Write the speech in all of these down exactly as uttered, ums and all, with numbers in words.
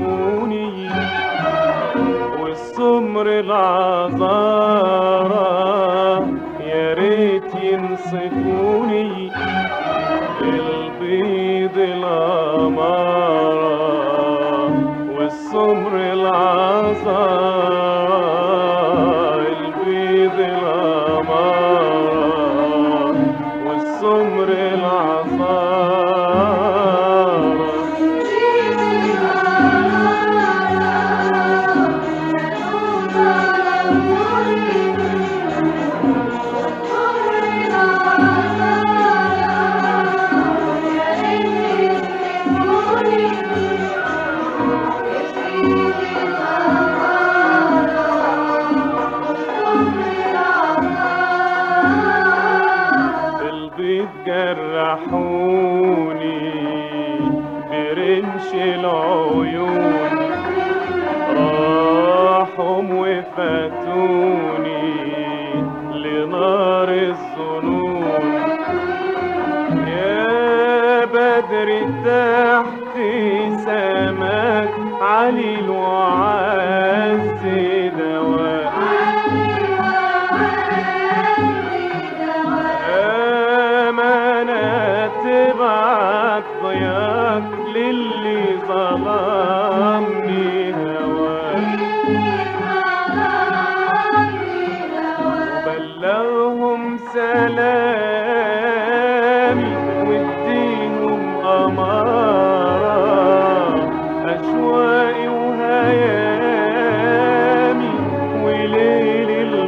ينصفوني، والسمر العذارى يا ريت ينصفوني، البيض الأمارة والسمر العذارى، البيض الأمارة والسمر العذارى. جرحوني برمش العيون، راحوا وفاتوني لنار الظنون. يا بدر تحت سماك علي الوعز دواء، تبعت ضياك للي ظلمني هواك، وبلغهم سلامي واديهم أمارة، أشواقي وهيامي وليل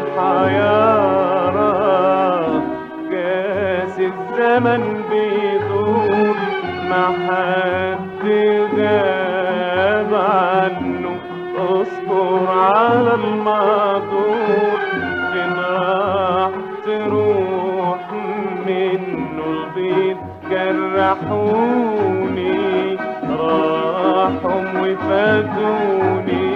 الحيارة. كاس الزمن بيدور ما حد غاب عنه، اصبر على المقدور، فين راح تروح منه البيض. جرحوني راحوا وفاتوني،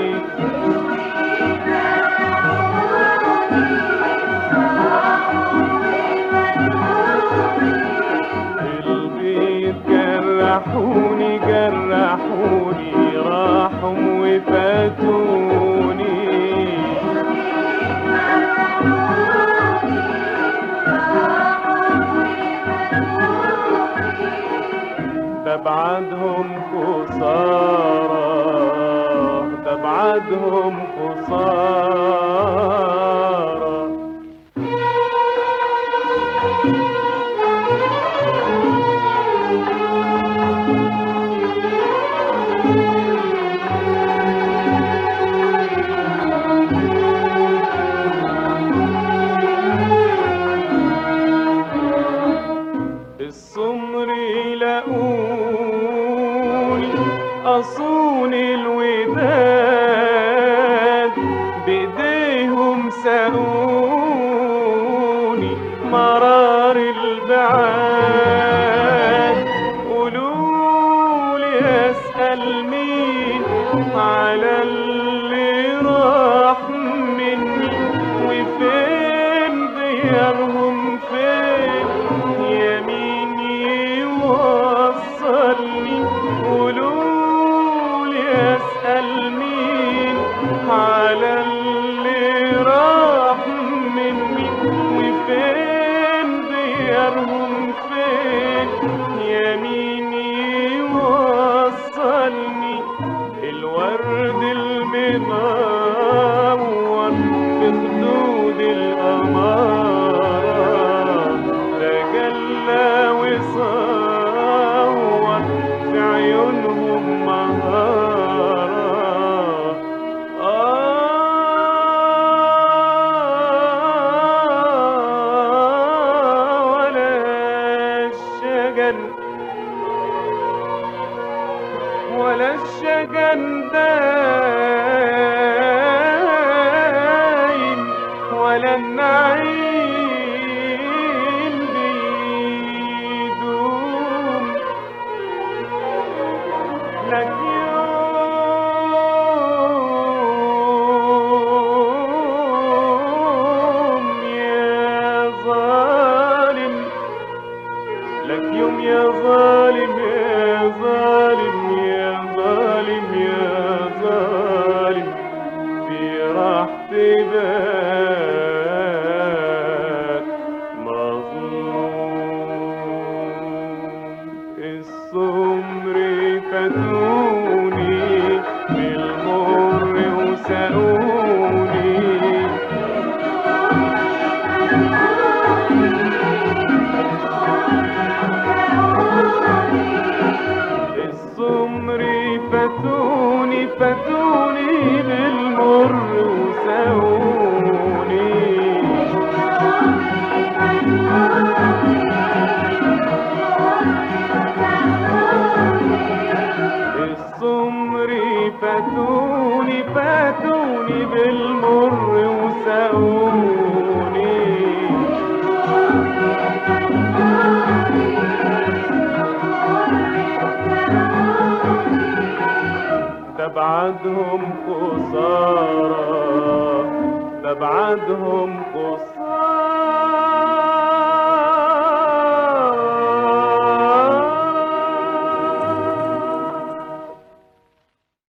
جرحوني جرحوني راحوا وفاتوني. ده بعدهم خسارة، ده بعدهم خسارة. السمر يلاقوني أصون الوداد، بإيديهم ساقوني مرار البعاد. قولولي أسأل مين على اللي راح مني، وفين ديارهم فين يمين يوصلني. قولولي أسأل مين على اللي راح مني، وفين ديارهم فين يمين يوصلني. الورد المنور في خدود الأمارة تجلى وصور في عيونهم مهارة. آه ولا الشجن ولا الشجن دايم، ولا النعيم بيدوم. لك يوم يا ظالم، لك يوم يا ظالم، يا ظالم، يا ظالم، يا تبات مظلوم. السمر فاتوني بالمر وسقوني، السمر فاتوني فاتوني بالمر وسقوني، السمر فاتوني فاتوني بالمر وسقوني، ده بعدهم خسارة، ده بعدهم خسارة.